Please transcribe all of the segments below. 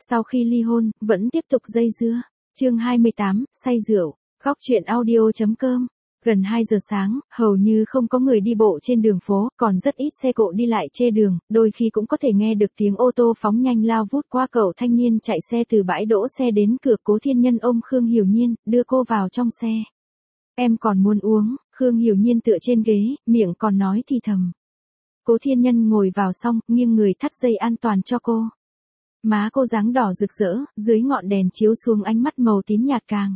Sau khi ly hôn, vẫn tiếp tục dây dưa. Chương 28, say rượu. Góc truyện audio.com. Gần 2 giờ sáng, hầu như không có người đi bộ trên đường phố, còn rất ít xe cộ đi lại chê đường, đôi khi cũng có thể nghe được tiếng ô tô phóng nhanh lao vút qua. Cậu thanh niên chạy xe từ bãi đỗ xe đến cửa. Cố Thiên Nhân ôm Khương Hiểu Nhiên, đưa cô vào trong xe. Em còn muốn uống. Khương Hiểu Nhiên tựa trên ghế, miệng còn nói thì thầm. Cố Thiên Nhân ngồi vào xong, nghiêng người thắt dây an toàn cho cô. Má cô dáng đỏ rực rỡ, dưới ngọn đèn chiếu xuống ánh mắt màu tím nhạt càng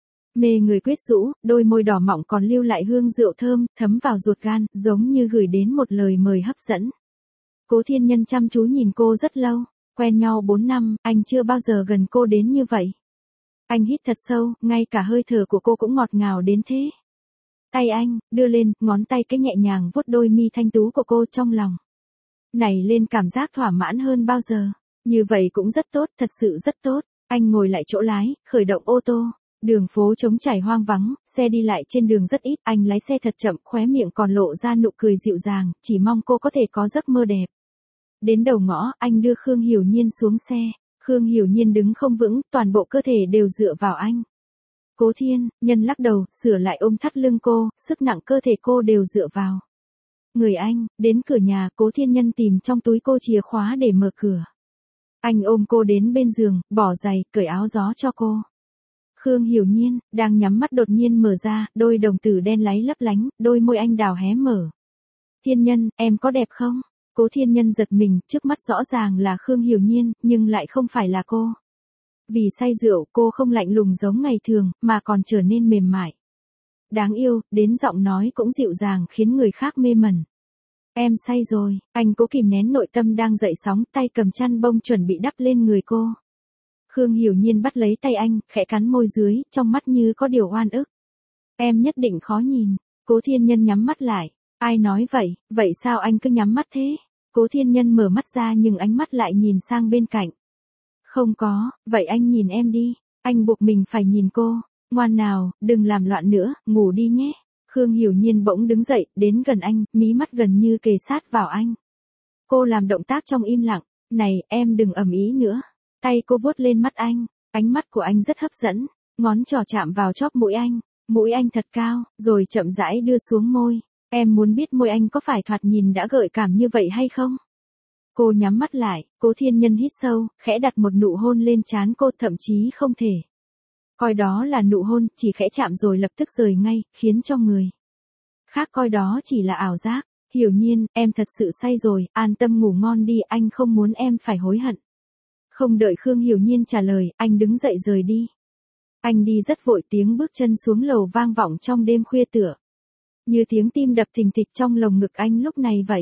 mê người quyến rũ, đôi môi đỏ mọng còn lưu lại hương rượu thơm, thấm vào ruột gan, giống như gửi đến một lời mời hấp dẫn. Cố Thiên Nhân chăm chú nhìn cô rất lâu, quen nhau 4 năm, anh chưa bao giờ gần cô đến như vậy. Anh hít thật sâu, ngay cả hơi thở của cô cũng ngọt ngào đến thế. Tay anh, đưa lên, ngón tay cái nhẹ nhàng vuốt đôi mi thanh tú của cô trong lòng. Nảy lên cảm giác thỏa mãn hơn bao giờ. Như vậy cũng rất tốt, thật sự rất tốt. Anh ngồi lại chỗ lái, khởi động ô tô. Đường phố trống trải hoang vắng, xe đi lại trên đường rất ít. Anh lái xe thật chậm, khóe miệng còn lộ ra nụ cười dịu dàng, chỉ mong cô có thể có giấc mơ đẹp. Đến đầu ngõ, anh đưa Khương Hiểu Nhiên xuống xe. Khương Hiểu Nhiên đứng không vững, toàn bộ cơ thể đều dựa vào anh. Cố Thiên Nhân lắc đầu, sửa lại ôm thắt lưng cô, sức nặng cơ thể cô đều dựa vào người anh. Đến cửa nhà, Cố Thiên Nhân tìm trong túi cô chìa khóa để mở cửa. Anh ôm cô đến bên giường, bỏ giày, cởi áo gió cho cô. Khương Hiểu Nhiên, đang nhắm mắt đột nhiên mở ra, đôi đồng tử đen láy lấp lánh, đôi môi anh đào hé mở. Thiên Nhân, em có đẹp không? Cố Thiên Nhân giật mình, trước mắt rõ ràng là Khương Hiểu Nhiên, nhưng lại không phải là cô. Vì say rượu, cô không lạnh lùng giống ngày thường, mà còn trở nên mềm mại. Đáng yêu, đến giọng nói cũng dịu dàng khiến người khác mê mẩn. Em say rồi, anh cố kìm nén nội tâm đang dậy sóng, tay cầm chăn bông chuẩn bị đắp lên người cô. Khương Hiểu Nhiên bắt lấy tay anh, khẽ cắn môi dưới, trong mắt như có điều oan ức. Em nhất định khó nhìn. Cố Thiên Nhân nhắm mắt lại. Ai nói vậy, vậy sao anh cứ nhắm mắt thế? Cố Thiên Nhân mở mắt ra nhưng ánh mắt lại nhìn sang bên cạnh. Không có, vậy anh nhìn em đi. Anh buộc mình phải nhìn cô. Ngoan nào, đừng làm loạn nữa, ngủ đi nhé. Khương Hiểu Nhiên bỗng đứng dậy, đến gần anh, mí mắt gần như kề sát vào anh. Cô làm động tác trong im lặng. Này, em đừng ầm ĩ nữa. Tay cô vuốt lên mắt anh. Ánh mắt của anh rất hấp dẫn. Ngón trỏ chạm vào chóp mũi anh. Mũi anh thật cao, rồi chậm rãi đưa xuống môi. Em muốn biết môi anh có phải thoạt nhìn đã gợi cảm như vậy hay không? Cô nhắm mắt lại, Cố Thiên Nhân hít sâu, khẽ đặt một nụ hôn lên trán cô, thậm chí không thể coi đó là nụ hôn, chỉ khẽ chạm rồi lập tức rời ngay, khiến cho người khác coi đó chỉ là ảo giác. Hiểu Nhiên, em thật sự say rồi, an tâm ngủ ngon đi, anh không muốn em phải hối hận. Không đợi Khương Hiểu Nhiên trả lời, anh đứng dậy rời đi. Anh đi rất vội, tiếng bước chân xuống lầu vang vọng trong đêm khuya tựa như tiếng tim đập thình thịch trong lồng ngực anh lúc này vậy.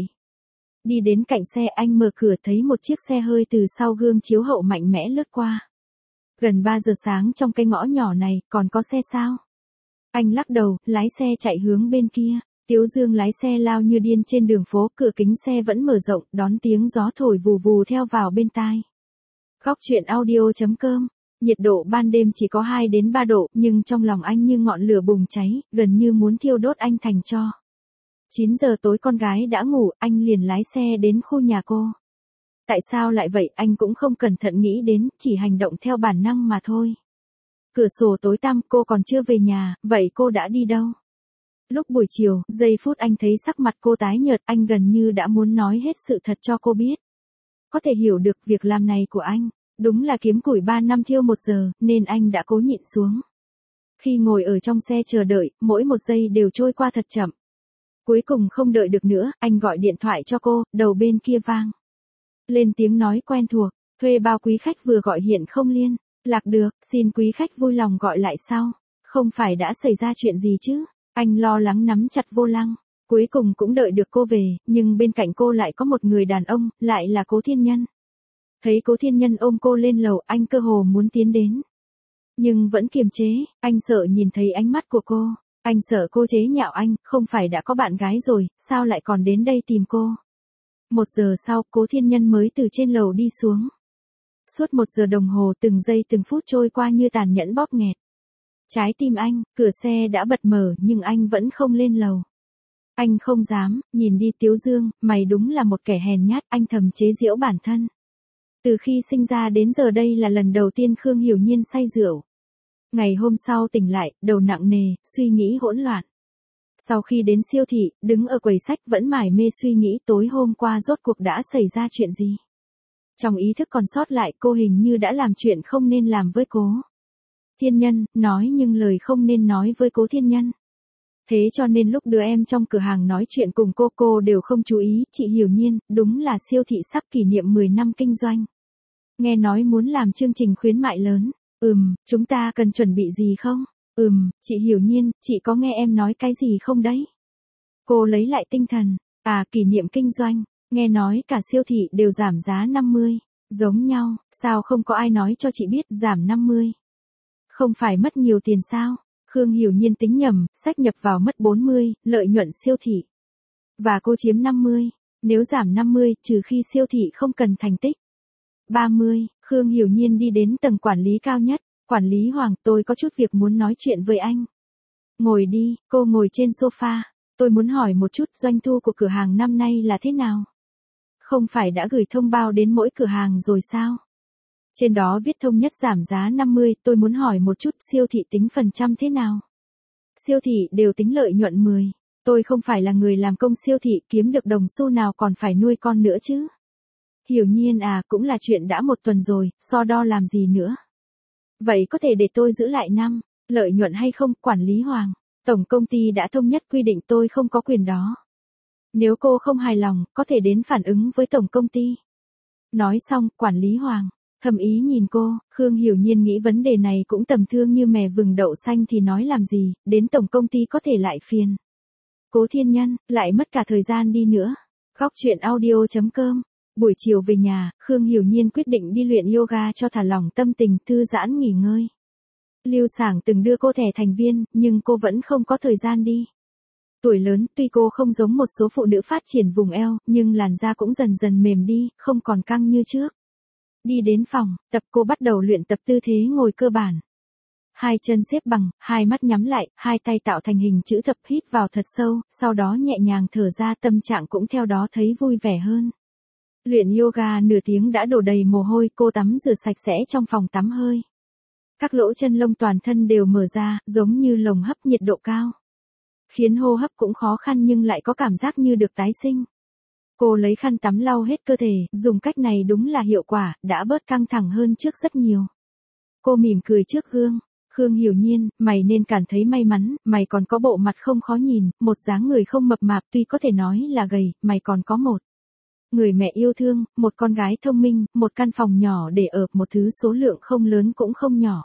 Đi đến cạnh xe, anh mở cửa thấy một chiếc xe hơi từ sau gương chiếu hậu mạnh mẽ lướt qua. Gần 3 giờ sáng trong cái ngõ nhỏ này, còn có xe sao? Anh lắc đầu, lái xe chạy hướng bên kia. Tiếu Dương lái xe lao như điên trên đường phố, cửa kính xe vẫn mở rộng, đón tiếng gió thổi vù vù theo vào bên tai. Góc truyện audio.com. Nhiệt độ ban đêm chỉ có 2 đến 3 độ, nhưng trong lòng anh như ngọn lửa bùng cháy, gần như muốn thiêu đốt anh thành tro. 9 giờ tối con gái đã ngủ, anh liền lái xe đến khu nhà cô. Tại sao lại vậy, anh cũng không cẩn thận nghĩ đến, chỉ hành động theo bản năng mà thôi. Cửa sổ tối tăm, cô còn chưa về nhà, vậy cô đã đi đâu? Lúc buổi chiều, giây phút anh thấy sắc mặt cô tái nhợt, anh gần như đã muốn nói hết sự thật cho cô biết. Có thể hiểu được việc làm này của anh, đúng là kiếm củi 3 năm thiêu 1 giờ, nên anh đã cố nhịn xuống. Khi ngồi ở trong xe chờ đợi, mỗi một giây đều trôi qua thật chậm. Cuối cùng không đợi được nữa, anh gọi điện thoại cho cô, đầu bên kia vang lên tiếng nói quen thuộc, thuê bao quý khách vừa gọi hiện không liên lạc được, xin quý khách vui lòng gọi lại sau. Không phải đã xảy ra chuyện gì chứ? Anh lo lắng nắm chặt vô lăng. Cuối cùng cũng đợi được cô về, nhưng bên cạnh cô lại có một người đàn ông, lại là Cố Thiên Nhân. Thấy Cố Thiên Nhân ôm cô lên lầu, anh cơ hồ muốn tiến đến. Nhưng vẫn kiềm chế, anh sợ nhìn thấy ánh mắt của cô. Anh sợ cô chế nhạo anh, không phải đã có bạn gái rồi, sao lại còn đến đây tìm cô? 1 giờ sau, Cố Thiên Nhân mới từ trên lầu đi xuống. Suốt 1 giờ đồng hồ, từng giây từng phút trôi qua như tàn nhẫn bóp nghẹt trái tim anh. Cửa xe đã bật mở nhưng anh vẫn không lên lầu. Anh không dám, nhìn đi Tiếu Dương, mày đúng là một kẻ hèn nhát, anh thầm chế giễu bản thân. Từ khi sinh ra đến giờ đây là lần đầu tiên Khương Hiểu Nhiên say rượu. Ngày hôm sau tỉnh lại, đầu nặng nề, suy nghĩ hỗn loạn. Sau khi đến siêu thị, đứng ở quầy sách vẫn mải mê suy nghĩ tối hôm qua rốt cuộc đã xảy ra chuyện gì. Trong ý thức còn sót lại cô hình như đã làm chuyện không nên làm với Cố Thiên Nhân, nói nhưng lời không nên nói với Cố Thiên Nhân. Thế cho nên lúc đứa em trong cửa hàng nói chuyện cùng cô đều không chú ý, chị Hiểu Nhiên, đúng là siêu thị sắp kỷ niệm 10 năm kinh doanh. Nghe nói muốn làm chương trình khuyến mại lớn. Chúng ta cần chuẩn bị gì không? Chị Hiểu Nhiên, chị có nghe em nói cái gì không đấy? Cô lấy lại tinh thần. Kỷ niệm kinh doanh, nghe nói cả siêu thị đều giảm giá 50. Giống nhau, sao không có ai nói cho chị biết giảm 50? Không phải mất nhiều tiền sao? Khương Hiểu Nhiên tính nhầm, sách nhập vào mất 40, lợi nhuận siêu thị. Và cô chiếm 50. Nếu giảm 50, trừ khi siêu thị không cần thành tích. 30, Khương Hiểu Nhiên đi đến tầng quản lý cao nhất. Quản lý Hoàng, tôi có chút việc muốn nói chuyện với anh. Ngồi đi, cô ngồi trên sofa. Tôi muốn hỏi một chút doanh thu của cửa hàng năm nay là thế nào? Không phải đã gửi thông báo đến mỗi cửa hàng rồi sao? Trên đó viết Thống Nhất giảm giá 50, tôi muốn hỏi một chút siêu thị tính phần trăm thế nào? Siêu thị đều tính lợi nhuận 10. Tôi không phải là người làm công siêu thị kiếm được đồng xu nào còn phải nuôi con nữa chứ. Hiểu Nhiên cũng là chuyện đã một tuần rồi, so đo làm gì nữa. Vậy có thể để tôi giữ lại năm, lợi nhuận hay không, quản lý Hoàng? Tổng công ty đã thống nhất quy định tôi không có quyền đó. Nếu cô không hài lòng, có thể đến phản ứng với tổng công ty. Nói xong, quản lý Hoàng thầm ý nhìn cô, Khương Hiểu Nhiên nghĩ vấn đề này cũng tầm thường như mè vừng đậu xanh thì nói làm gì, đến tổng công ty có thể lại phiền. Cố Thiên Nhân, lại mất cả thời gian đi nữa. Góc truyện audio.com. Buổi chiều về nhà, Khương Hiểu Nhiên quyết định đi luyện yoga cho thả lỏng tâm tình, thư giãn nghỉ ngơi. Lưu Sảng từng đưa cô thẻ thành viên, nhưng cô vẫn không có thời gian đi. Tuổi lớn, tuy cô không giống một số phụ nữ phát triển vùng eo, nhưng làn da cũng dần dần mềm đi, không còn căng như trước. Đi đến phòng tập, cô bắt đầu luyện tập tư thế ngồi cơ bản. Hai chân xếp bằng, hai mắt nhắm lại, hai tay tạo thành hình chữ thập, hít vào thật sâu, sau đó nhẹ nhàng thở ra, tâm trạng cũng theo đó thấy vui vẻ hơn. Luyện yoga nửa tiếng đã đổ đầy mồ hôi, cô tắm rửa sạch sẽ trong phòng tắm hơi. Các lỗ chân lông toàn thân đều mở ra, giống như lồng hấp nhiệt độ cao. Khiến hô hấp cũng khó khăn nhưng lại có cảm giác như được tái sinh. Cô lấy khăn tắm lau hết cơ thể, dùng cách này đúng là hiệu quả, đã bớt căng thẳng hơn trước rất nhiều. Cô mỉm cười trước gương. Khương Hiểu Nhiên, mày nên cảm thấy may mắn, mày còn có bộ mặt không khó nhìn, một dáng người không mập mạp, tuy có thể nói là gầy, mày còn có một người mẹ yêu thương, một con gái thông minh, một căn phòng nhỏ để ở, một thứ số lượng không lớn cũng không nhỏ.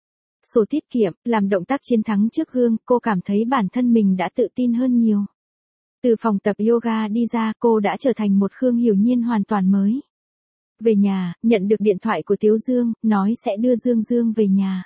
Sổ tiết kiệm, làm động tác chiến thắng trước gương, cô cảm thấy bản thân mình đã tự tin hơn nhiều. Từ phòng tập yoga đi ra, cô đã trở thành một Khương Hiểu Nhiên hoàn toàn mới. Về nhà, nhận được điện thoại của Tiếu Dương, nói sẽ đưa Dương về nhà.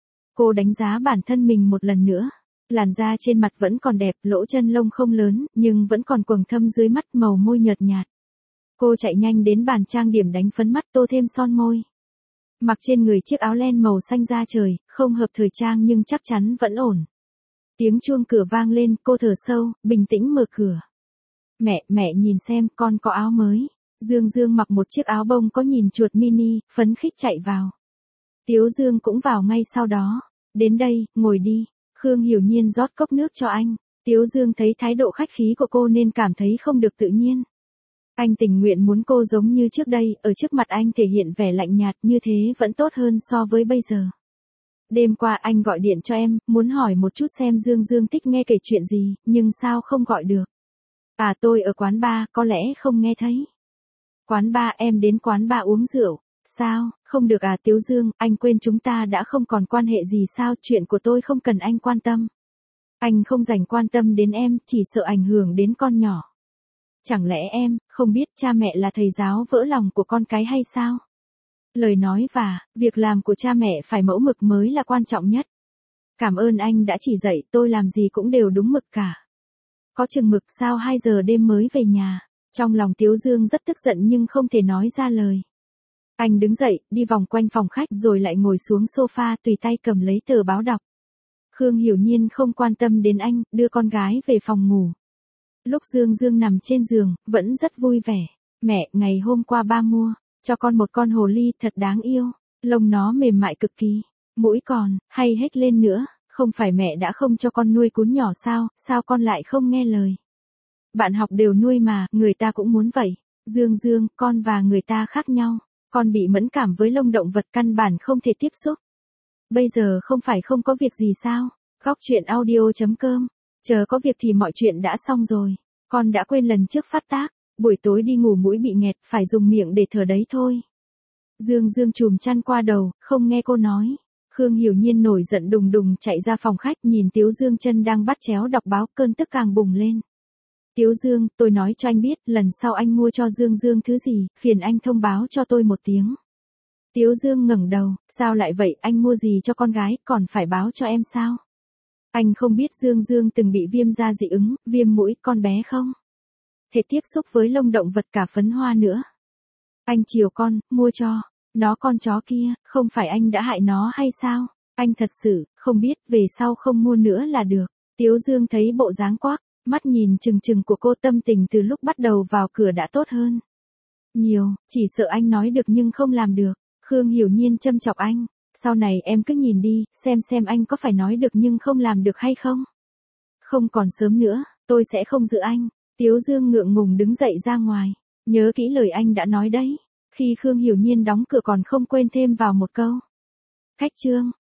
Cô đánh giá bản thân mình một lần nữa. Làn da trên mặt vẫn còn đẹp, lỗ chân lông không lớn, nhưng vẫn còn quầng thâm dưới mắt, màu môi nhợt nhạt. Cô chạy nhanh đến bàn trang điểm đánh phấn mắt, tô thêm son môi. Mặc trên người chiếc áo len màu xanh da trời, không hợp thời trang nhưng chắc chắn vẫn ổn. Tiếng chuông cửa vang lên, cô thở sâu, bình tĩnh mở cửa. Mẹ nhìn xem, con có áo mới. Dương mặc một chiếc áo bông có nhìn chuột mini, phấn khích chạy vào. Tiếu Dương cũng vào ngay sau đó. Đến đây, ngồi đi. Khương Hiểu Nhiên rót cốc nước cho anh. Tiếu Dương thấy thái độ khách khí của cô nên cảm thấy không được tự nhiên. Anh tình nguyện muốn cô giống như trước đây, ở trước mặt anh thể hiện vẻ lạnh nhạt, như thế vẫn tốt hơn so với bây giờ. Đêm qua anh gọi điện cho em, muốn hỏi một chút xem Dương thích nghe kể chuyện gì, nhưng sao không gọi được. Tôi ở quán bar, có lẽ không nghe thấy. Quán bar, em đến quán bar uống rượu. Sao, không được Tiếu Dương, anh quên chúng ta đã không còn quan hệ gì sao, chuyện của tôi không cần anh quan tâm. Anh không dành quan tâm đến em, chỉ sợ ảnh hưởng đến con nhỏ. Chẳng lẽ em không biết cha mẹ là thầy giáo vỡ lòng của con cái hay sao? Lời nói và việc làm của cha mẹ phải mẫu mực mới là quan trọng nhất. Cảm ơn anh đã chỉ dạy, tôi làm gì cũng đều đúng mực cả. Có chừng mực sao 2 giờ đêm mới về nhà. Trong lòng Tiếu Dương rất tức giận nhưng không thể nói ra lời. Anh đứng dậy, đi vòng quanh phòng khách rồi lại ngồi xuống sofa, tùy tay cầm lấy tờ báo đọc. Khương Hiểu Nhiên không quan tâm đến anh, đưa con gái về phòng ngủ. Lúc Dương nằm trên giường, vẫn rất vui vẻ. Mẹ, ngày hôm qua ba mua Cho con một con hồ ly thật đáng yêu, lông nó mềm mại cực kỳ, mũi còn, hay hết lên nữa, không phải mẹ đã không cho con nuôi cún nhỏ sao, sao con lại không nghe lời. Bạn học đều nuôi mà, người ta cũng muốn vậy. Dương Dương, con và người ta khác nhau, con bị mẫn cảm với lông động vật căn bản không thể tiếp xúc. Bây giờ không phải không có việc gì sao? Góc chuyện audio.com, chờ có việc thì mọi chuyện đã xong rồi, con đã quên lần trước phát tác, buổi tối đi ngủ mũi bị nghẹt, phải dùng miệng để thở đấy thôi. Dương Dương chùm chăn qua đầu, không nghe cô nói. Khương Hiểu Nhiên nổi giận đùng đùng chạy ra phòng khách nhìn Tiếu Dương chân đang bắt chéo đọc báo, cơn tức càng bùng lên. Tiếu Dương, tôi nói cho anh biết, lần sau anh mua cho Dương Dương thứ gì, phiền anh thông báo cho tôi một tiếng. Tiếu Dương ngẩng đầu, sao lại vậy, anh mua gì cho con gái, còn phải báo cho em sao? Anh không biết Dương Dương từng bị viêm da dị ứng, viêm mũi, con bé không thể tiếp xúc với lông động vật cả phấn hoa nữa. Anh chiều con, mua cho nó con chó kia, không phải anh đã hại nó hay sao? Anh thật sự không biết, về sau không mua nữa là được. Tiếu Dương thấy bộ dáng quắc, mắt nhìn chừng chừng của cô, tâm tình từ lúc bắt đầu vào cửa đã tốt hơn nhiều, chỉ sợ anh nói được nhưng không làm được. Khương Hiểu Nhiên châm chọc anh, sau này em cứ nhìn đi, xem anh có phải nói được nhưng không làm được hay không. Không còn sớm nữa, tôi sẽ không giữ anh. Tiếu Dương ngượng ngùng đứng dậy ra ngoài, nhớ kỹ lời anh đã nói đấy. Khi Khương Hiểu Nhiên đóng cửa còn không quên thêm vào một câu. Khách trương.